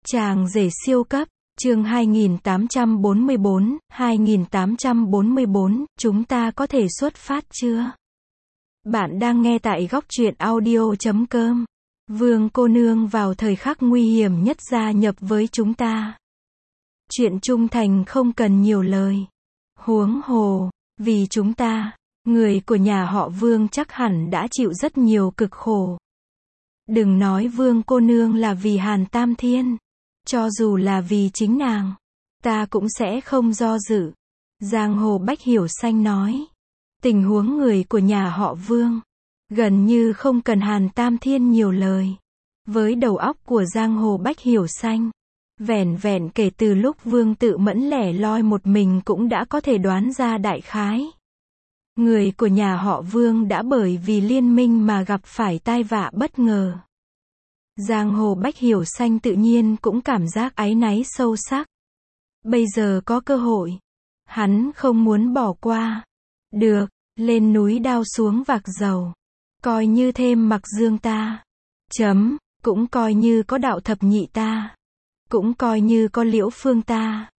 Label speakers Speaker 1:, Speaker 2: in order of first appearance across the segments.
Speaker 1: Chàng rể siêu cấp, chương 2844, chúng ta có thể xuất phát chưa? Bạn đang nghe tại góc truyện audio.com. Vương cô nương vào thời khắc nguy hiểm nhất gia nhập với chúng ta. Chuyện trung thành không cần nhiều lời. Huống hồ, vì chúng ta, người của nhà họ Vương chắc hẳn đã chịu rất nhiều cực khổ. Đừng nói Vương cô nương là vì Hàn Tam Thiên. Cho dù là vì chính nàng, ta cũng sẽ không do dự. Giang Hồ Bách Hiểu Xanh nói. Tình huống người của nhà họ Vương, gần như không cần Hàn Tam Thiên nhiều lời. Với đầu óc của Giang Hồ Bách Hiểu Xanh, vẻn vẹn kể từ lúc Vương Tự Mẫn lẻ loi một mình cũng đã có thể đoán ra đại khái. Người của nhà họ Vương đã bởi vì liên minh mà gặp phải tai vạ bất ngờ. Giang Hồ Bách Hiểu Xanh tự nhiên cũng cảm giác áy náy sâu sắc. Bây giờ có cơ hội, hắn không muốn bỏ qua. Được, lên núi đao xuống vạc dầu. Coi như thêm Mặc Dương ta. Cũng coi như có Đạo Thập Nhị ta. Cũng coi như có Liễu Phương ta.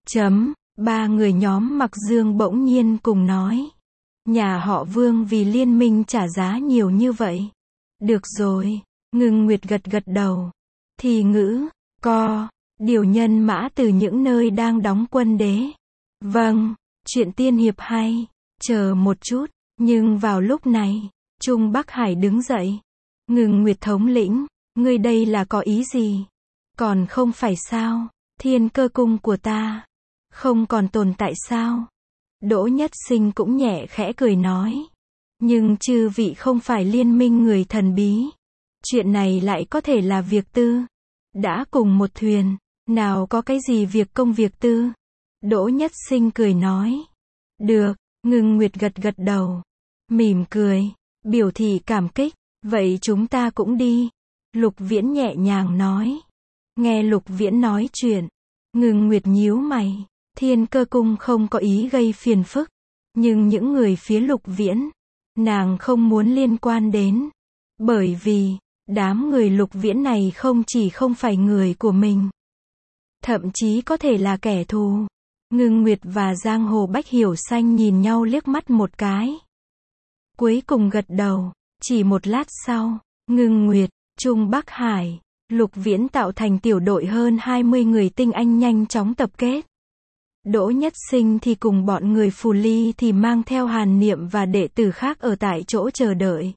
Speaker 1: Ba người nhóm Mặc Dương bỗng nhiên cùng nói. Nhà họ Vương vì liên minh trả giá nhiều như vậy. Được rồi. Ngưng Nguyệt gật gật đầu. Thì ngữ, điều nhân mã từ những nơi đang đóng quân đế. Vâng, chuyện tiên hiệp hay. Chờ một chút, nhưng vào lúc này, Trung Bắc Hải đứng dậy. Ngưng Nguyệt thống lĩnh, ngươi đây là có ý gì? Còn không phải sao, Thiên Cơ cung của ta không còn tồn tại sao? Đỗ Nhất Sinh cũng nhẹ khẽ cười nói. Nhưng chư vị không phải liên minh người thần bí. Chuyện này lại có thể là việc tư. Đã cùng một thuyền, nào có cái gì việc công việc tư. Đỗ Nhất Sinh cười nói. Được, Ngưng Nguyệt gật gật đầu. Mỉm cười, biểu thị cảm kích. Vậy chúng ta cũng đi. Lục Viễn nhẹ nhàng nói. Nghe Lục Viễn nói chuyện, Ngưng Nguyệt nhíu mày. Thiên Cơ cung không có ý gây phiền phức. Nhưng những người phía Lục Viễn, nàng không muốn liên quan đến. Bởi vì đám người Lục Viễn này không phải người của mình. Thậm chí có thể là kẻ thù. Ngưng Nguyệt và Giang Hồ Bách Hiểu Xanh nhìn nhau liếc mắt một cái. Cuối cùng gật đầu. Chỉ một lát sau, Ngưng Nguyệt, Trung Bắc Hải, Lục Viễn tạo thành tiểu đội hơn 20 người tinh anh nhanh chóng tập kết. Đỗ Nhất Sinh thì cùng bọn người Phù Ly thì mang theo Hàn Niệm và đệ tử khác ở tại chỗ chờ đợi.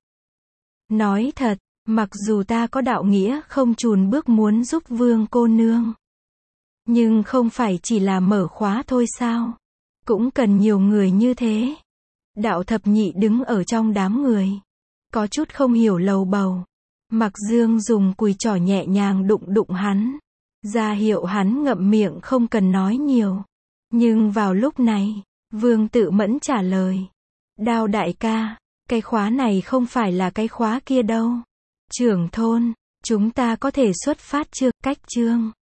Speaker 1: Nói thật, mặc dù ta có đạo nghĩa không chùn bước muốn giúp Vương cô nương, nhưng không phải chỉ là mở khóa thôi sao? Cũng cần nhiều người như thế. Đạo Thập Nhị đứng ở trong đám người, có chút không hiểu lầu bầu. Mặc Dương dùng cùi trỏ nhẹ nhàng đụng hắn, ra hiệu hắn ngậm miệng không cần nói nhiều. Nhưng vào lúc này, Vương Tự Mẫn trả lời. Đao đại ca, cái khóa này không phải là cái khóa kia đâu. Trưởng thôn, chúng ta có thể xuất phát chưa? Cách chương